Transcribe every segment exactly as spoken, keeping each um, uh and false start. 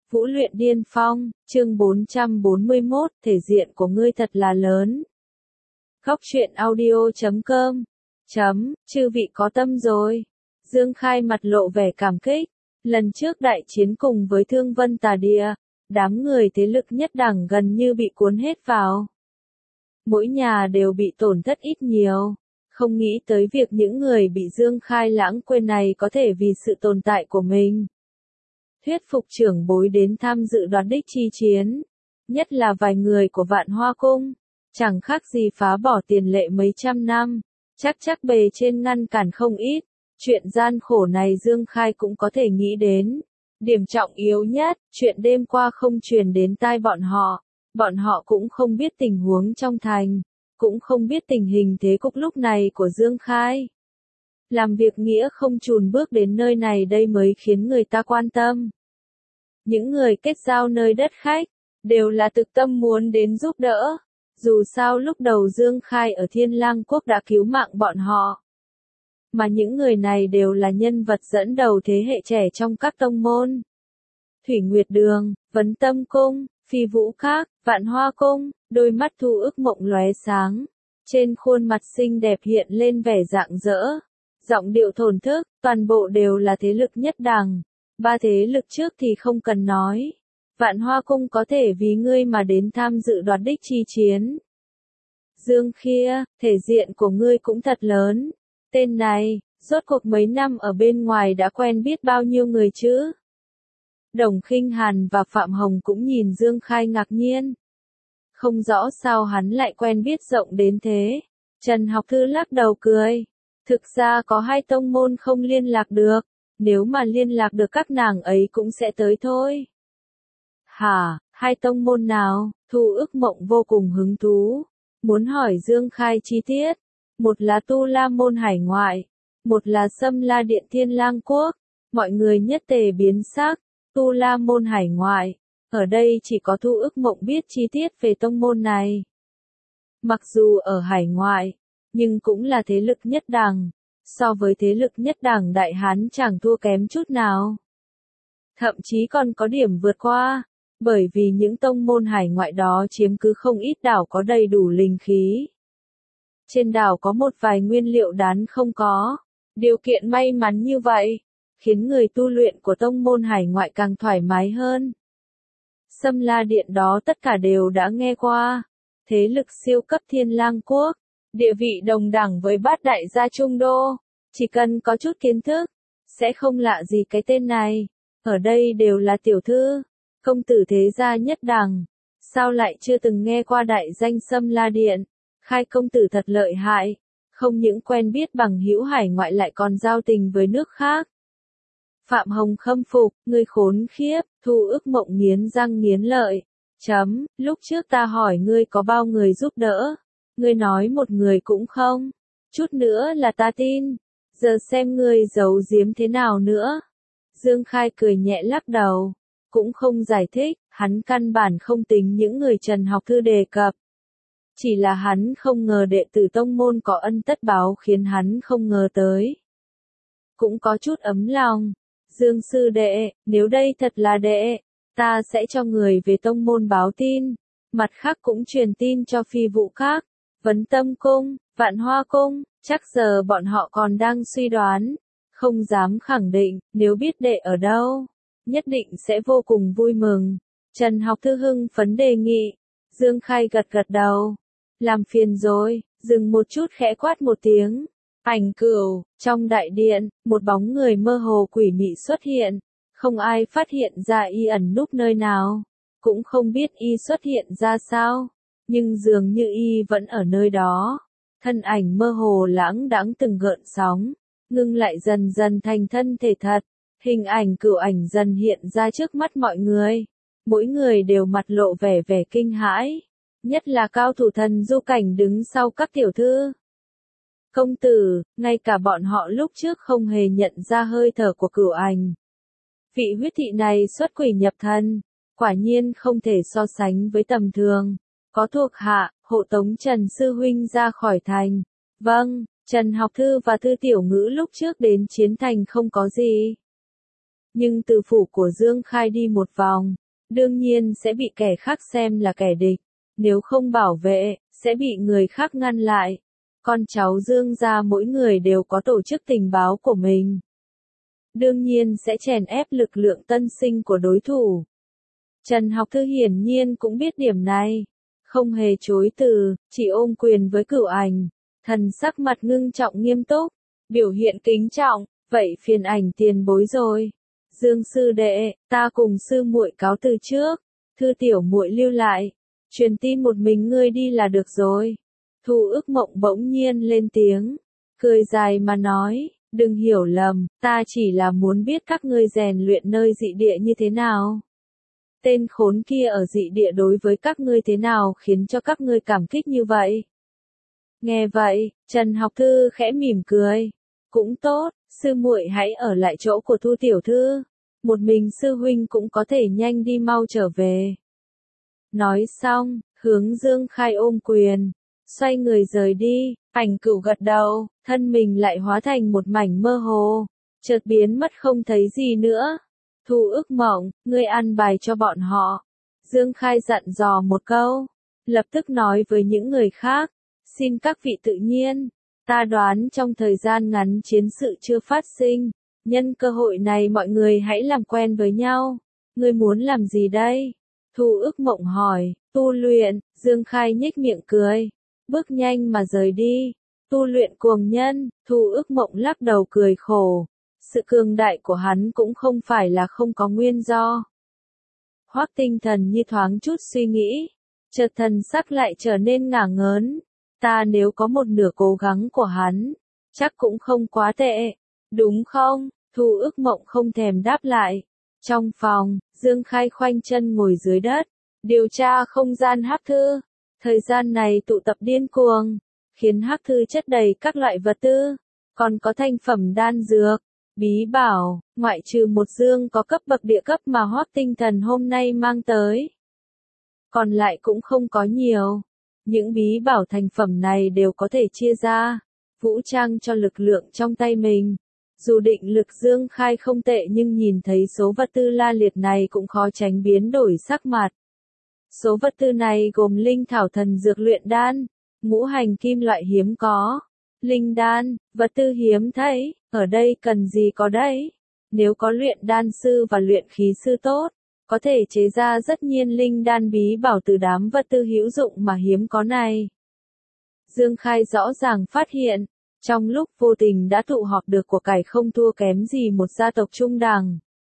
Vũ luyện điên phong, chương bốn trăm bốn mươi mốt, thể diện của ngươi thật là lớn. Góc truyện audio chấm com, chấm, chư vị có tâm rồi. Dương Khai mặt lộ vẻ cảm kích. Lần trước đại chiến cùng với Thương Vân Tà Địa, đám người thế lực nhất đẳng gần như bị cuốn hết vào. Mỗi nhà đều bị tổn thất ít nhiều. Không nghĩ tới việc những người bị Dương Khai lãng quên này có thể vì sự tồn tại của mình. Thuyết phục trưởng bối đến tham dự đoạt đích chi chiến. Nhất là vài người của Vạn Hoa Cung. Chẳng khác gì phá bỏ tiền lệ mấy trăm năm. Chắc chắc bề trên ngăn cản không ít. Chuyện gian khổ này Dương Khai cũng có thể nghĩ đến. Điểm trọng yếu nhất, chuyện đêm qua không truyền đến tai bọn họ. Bọn họ cũng không biết tình huống trong thành. Cũng không biết tình hình thế cục lúc này của Dương Khai. Làm việc nghĩa không chùn bước đến nơi này đây mới khiến người ta quan tâm. Những người kết giao nơi đất khách, đều là thực tâm muốn đến giúp đỡ. Dù sao lúc đầu Dương Khai ở Thiên Lang Quốc đã cứu mạng bọn họ. Mà những người này đều là nhân vật dẫn đầu thế hệ trẻ trong các tông môn. Thủy Nguyệt Đường, Vấn Tâm Cung, Phi Vũ Các, Vạn Hoa Cung, đôi mắt Thu Ức Mộng lóe sáng. Trên khuôn mặt xinh đẹp hiện lên vẻ rạng rỡ. Giọng điệu thổn thức, toàn bộ đều là thế lực nhất đẳng. Ba thế lực trước thì không cần nói. Vạn Hoa Cung có thể vì ngươi mà đến tham dự đoạt đích chi chiến. Dương Khia, thể diện của ngươi cũng thật lớn. Tên này, rốt cuộc mấy năm ở bên ngoài đã quen biết bao nhiêu người chứ? Đồng Khinh Hàn và Phạm Hồng cũng nhìn Dương Khai ngạc nhiên. Không rõ sao hắn lại quen biết rộng đến thế. Trần Học Thư lắc đầu cười. Thực ra có hai tông môn không liên lạc được. Nếu mà liên lạc được các nàng ấy cũng sẽ tới thôi. Hả, hai tông môn nào? Thu Ức Mộng vô cùng hứng thú. Muốn hỏi Dương Khai chi tiết. Một là Tu La Môn Hải Ngoại. Một là Sâm La Điện Thiên Lang Quốc. Mọi người nhất tề biến sắc. Tu La Môn Hải Ngoại. Ở đây chỉ có Thu Ức Mộng biết chi tiết về tông môn này. Mặc dù ở Hải Ngoại, nhưng cũng là thế lực nhất đẳng. So với thế lực nhất đẳng Đại Hán chẳng thua kém chút nào. Thậm chí còn có điểm vượt qua. Bởi vì những tông môn hải ngoại đó chiếm cứ không ít đảo có đầy đủ linh khí. Trên đảo có một vài nguyên liệu đán không có. Điều kiện may mắn như vậy, khiến người tu luyện của tông môn hải ngoại càng thoải mái hơn. Sâm La Điện đó tất cả đều đã nghe qua. Thế lực siêu cấp Thiên Lang Quốc, địa vị đồng đẳng với bát đại gia Trung Đô. Chỉ cần có chút kiến thức, sẽ không lạ gì cái tên này. Ở đây đều là tiểu thư, công tử thế gia nhất đẳng. Sao lại chưa từng nghe qua đại danh Sâm La Điện? Khai công tử thật lợi hại. Không những quen biết bằng hữu hải ngoại lại còn giao tình với nước khác. Phạm Hồng khâm phục, ngươi khốn khiếp. Thu Ức Mộng nghiến răng nghiến lợi. Chấm, lúc trước ta hỏi ngươi có bao người giúp đỡ. Ngươi nói một người cũng không. Chút nữa là ta tin. Giờ xem ngươi giấu giếm thế nào nữa. Dương Khai cười nhẹ lắc đầu. Cũng không giải thích, hắn căn bản không tính những người Trần Học Thư đề cập. Chỉ là hắn không ngờ đệ tử tông môn có ân tất báo khiến hắn không ngờ tới. Cũng có chút ấm lòng. Dương sư đệ, nếu đây thật là đệ, ta sẽ cho người về tông môn báo tin. Mặt khác cũng truyền tin cho Phi Vũ Các, Vấn Tâm Cung, Vạn Hoa Cung. Chắc giờ bọn họ còn đang suy đoán. Không dám khẳng định, nếu biết đệ ở đâu, nhất định sẽ vô cùng vui mừng. Trần Học Thư hưng phấn đề nghị. Dương Khai gật gật đầu. Làm phiền rồi, dừng một chút khẽ quát một tiếng. Ảnh Cửu, trong đại điện, một bóng người mơ hồ quỷ mị xuất hiện. Không ai phát hiện ra y ẩn núp nơi nào. Cũng không biết y xuất hiện ra sao. Nhưng dường như y vẫn ở nơi đó. Thân ảnh mơ hồ lãng đãng từng gợn sóng. Ngưng lại dần dần thành thân thể thật. Hình ảnh Cửu ảnh dần hiện ra trước mắt mọi người. Mỗi người đều mặt lộ vẻ vẻ kinh hãi. Nhất là cao thủ thần du cảnh đứng sau các tiểu thư. Công tử, ngay cả bọn họ lúc trước không hề nhận ra hơi thở của Cửu ảnh. Vị huyết thị này xuất quỷ nhập thần. Quả nhiên không thể so sánh với tầm thường. Có thuộc hạ, hộ tống Trần Sư Huynh ra khỏi thành. Vâng, Trần Học Thư và Thư Tiểu Ngữ lúc trước đến chiến thành không có gì. Nhưng từ phủ của Dương Khai đi một vòng, đương nhiên sẽ bị kẻ khác xem là kẻ địch. Nếu không bảo vệ, sẽ bị người khác ngăn lại. Con cháu Dương gia mỗi người đều có tổ chức tình báo của mình. Đương nhiên sẽ chèn ép lực lượng tân sinh của đối thủ. Trần Học Thư hiển nhiên cũng biết điểm này. Không hề chối từ, chỉ ôm quyền với Cửu Ảnh. Thần sắc mặt ngưng trọng nghiêm túc, biểu hiện kính trọng, vậy phiền Ảnh tiền bối rồi. Dương sư đệ, ta cùng sư muội cáo từ trước, Thư tiểu muội lưu lại, truyền tin một mình ngươi đi là được rồi. Thu Ước Mộng bỗng nhiên lên tiếng, cười dài mà nói, đừng hiểu lầm, ta chỉ là muốn biết các ngươi rèn luyện nơi dị địa như thế nào. Tên khốn kia ở dị địa đối với các ngươi thế nào khiến cho các ngươi cảm kích như vậy? Nghe vậy, Trần Học Thư khẽ mỉm cười. Cũng tốt, sư muội hãy ở lại chỗ của Thu tiểu thư. Một mình sư huynh cũng có thể nhanh đi mau trở về. Nói xong, hướng Dương Khai ôm quyền, xoay người rời đi, Ảnh Cửu gật đầu, thân mình lại hóa thành một mảnh mơ hồ, chợt biến mất không thấy gì nữa. Thu Ước Mộng, ngươi ăn bài cho bọn họ. Dương Khai dặn dò một câu, lập tức nói với những người khác, xin các vị tự nhiên, ta đoán trong thời gian ngắn chiến sự chưa phát sinh, nhân cơ hội này mọi người hãy làm quen với nhau. Ngươi muốn làm gì đây? Thu Ước Mộng hỏi. Tu luyện. Dương Khai nhếch miệng cười, bước nhanh mà rời đi. Tu luyện cuồng nhân. Thu Ước Mộng lắc đầu cười khổ. Sự cường đại của hắn cũng không phải là không có nguyên do. Hoắc Tinh Thần như thoáng chút suy nghĩ, chợt thần sắc lại trở nên ngả ngớn. Ta nếu có một nửa cố gắng của hắn, chắc cũng không quá tệ, đúng không? Thu Ước Mộng không thèm đáp lại. Trong phòng, Dương Khai khoanh chân ngồi dưới đất, điều tra không gian Hắc Thư. Thời gian này tụ tập điên cuồng, khiến Hắc Thư chất đầy các loại vật tư, còn có thành phẩm đan dược, bí bảo, ngoại trừ một dương có cấp bậc địa cấp mà Hoắc Tinh Thần hôm nay mang tới. Còn lại cũng không có nhiều. Những bí bảo thành phẩm này đều có thể chia ra, vũ trang cho lực lượng trong tay mình. Dù định lực Dương Khai không tệ nhưng nhìn thấy số vật tư la liệt này cũng khó tránh biến đổi sắc mặt. Số vật tư này gồm linh thảo thần dược luyện đan, ngũ hành kim loại hiếm có, linh đan, vật tư hiếm thấy, ở đây cần gì có đấy. Nếu có luyện đan sư và luyện khí sư tốt, có thể chế ra rất nhiên linh đan bí bảo từ đám vật tư hữu dụng mà hiếm có này. Dương Khai rõ ràng phát hiện, trong lúc vô tình đã tụ họp được của cải không thua kém gì một gia tộc trung đẳng.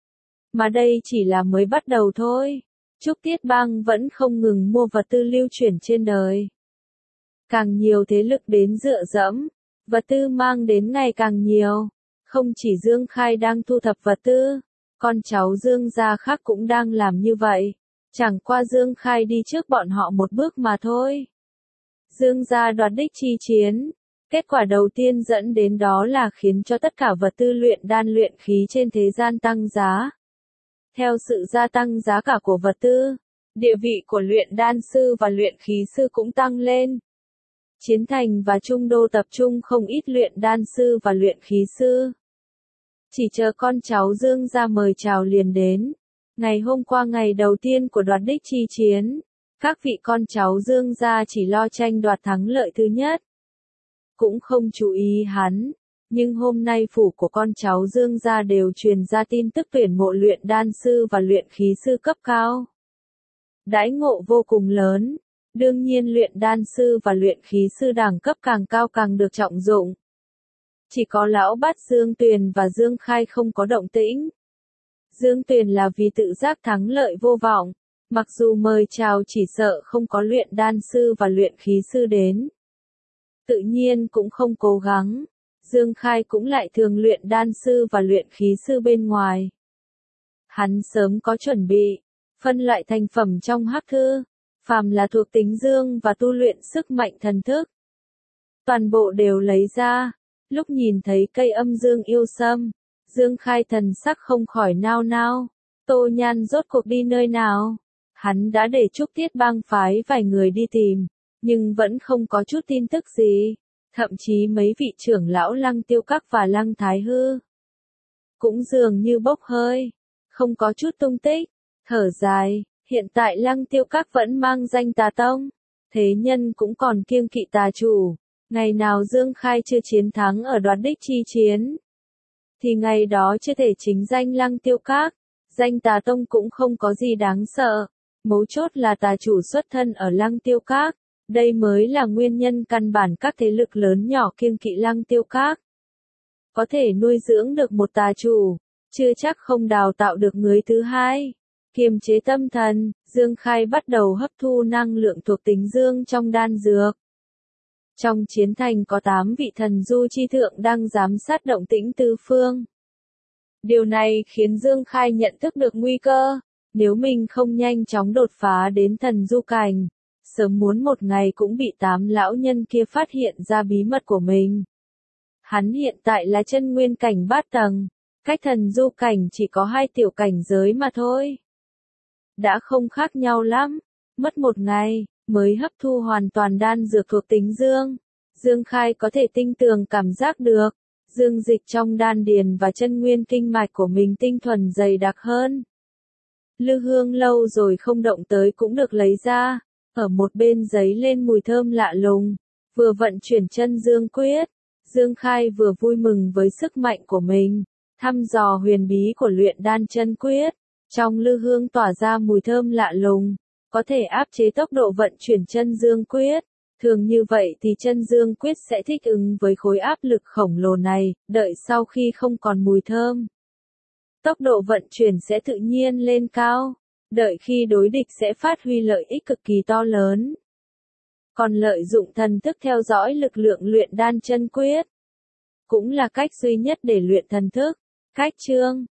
Mà đây chỉ là mới bắt đầu thôi. Trúc Tiết Bang vẫn không ngừng mua vật tư lưu chuyển trên đời. Càng nhiều thế lực đến dựa dẫm, vật tư mang đến ngày càng nhiều. Không chỉ Dương Khai đang thu thập vật tư, con cháu Dương gia khác cũng đang làm như vậy. Chẳng qua Dương Khai đi trước bọn họ một bước mà thôi. Dương gia đoạt đích chi chiến. Kết quả đầu tiên dẫn đến đó là khiến cho tất cả vật tư luyện đan luyện khí trên thế gian tăng giá. Theo sự gia tăng giá cả của vật tư, địa vị của luyện đan sư và luyện khí sư cũng tăng lên. Chiến thành và Trung Đô tập trung không ít luyện đan sư và luyện khí sư. Chỉ chờ con cháu Dương gia mời chào liền đến. Ngày hôm qua ngày đầu tiên của đoạt đích chi chiến, các vị con cháu Dương gia chỉ lo tranh đoạt thắng lợi thứ nhất. Cũng không chú ý hắn, nhưng hôm nay phủ của con cháu Dương gia đều truyền ra tin tức tuyển mộ luyện đan sư và luyện khí sư cấp cao. Đãi ngộ vô cùng lớn, đương nhiên luyện đan sư và luyện khí sư đẳng cấp càng cao càng được trọng dụng. Chỉ có lão bát Dương Tuyền và Dương Khai không có động tĩnh. Dương Tuyền là vì tự giác thắng lợi vô vọng, mặc dù mời chào chỉ sợ không có luyện đan sư và luyện khí sư đến. Tự nhiên cũng không cố gắng. Dương Khai cũng lại thường luyện đan sư và luyện khí sư bên ngoài. Hắn sớm có chuẩn bị, phân loại thành phẩm trong Hắc Thư, phàm là thuộc tính dương và tu luyện sức mạnh thần thức. Toàn bộ đều lấy ra, lúc nhìn thấy cây âm dương yêu sâm, Dương Khai thần sắc không khỏi nao nao, Tô Nhan rốt cuộc đi nơi nào? Hắn đã để Trúc Tiết Bang phái vài người đi tìm, nhưng vẫn không có chút tin tức gì. Thậm chí mấy vị trưởng lão Lăng Tiêu Các và Lăng Thái Hư cũng dường như bốc hơi, không có chút tung tích. Thở dài, hiện tại Lăng Tiêu Các vẫn mang danh tà tông, thế nhân cũng còn kiêng kỵ tà chủ. Ngày nào Dương Khai chưa chiến thắng ở đoạt đích chi chiến, thì ngày đó chưa thể chính danh Lăng Tiêu Các. Danh tà tông cũng không có gì đáng sợ, mấu chốt là tà chủ xuất thân ở Lăng Tiêu Các. Đây mới là nguyên nhân căn bản các thế lực lớn nhỏ kiêng kỵ Lăng Tiêu Các. Có thể nuôi dưỡng được một tà chủ, chưa chắc không đào tạo được người thứ hai. Kiềm chế tâm thần, Dương Khai bắt đầu hấp thu năng lượng thuộc tính dương trong đan dược. Trong chiến thành có tám vị thần du chi thượng đang giám sát động tĩnh tứ phương. Điều này khiến Dương Khai nhận thức được nguy cơ, nếu mình không nhanh chóng đột phá đến thần du cảnh, sớm muốn một ngày cũng bị tám lão nhân kia phát hiện ra bí mật của mình. Hắn hiện tại là chân nguyên cảnh bát tầng, cách thần du cảnh chỉ có hai tiểu cảnh giới mà thôi. Đã không khác nhau lắm, mất một ngày, mới hấp thu hoàn toàn đan dược thuộc tính dương. Dương Khai có thể tinh tường cảm giác được, dương dịch trong đan điền và chân nguyên kinh mạch của mình tinh thuần dày đặc hơn. Lư hương lâu rồi không động tới cũng được lấy ra, ở một bên giấy lên mùi thơm lạ lùng, vừa vận chuyển chân dương quyết. Dương Khai vừa vui mừng với sức mạnh của mình, thăm dò huyền bí của luyện đan chân quyết. Trong lư hương tỏa ra mùi thơm lạ lùng, có thể áp chế tốc độ vận chuyển chân dương quyết. Thường như vậy thì chân dương quyết sẽ thích ứng với khối áp lực khổng lồ này, đợi sau khi không còn mùi thơm. Tốc độ vận chuyển sẽ tự nhiên lên cao, đợi khi đối địch sẽ phát huy lợi ích cực kỳ to lớn. Còn lợi dụng thần thức theo dõi lực lượng luyện đan chân quyết, cũng là cách duy nhất để luyện thần thức. Cách chương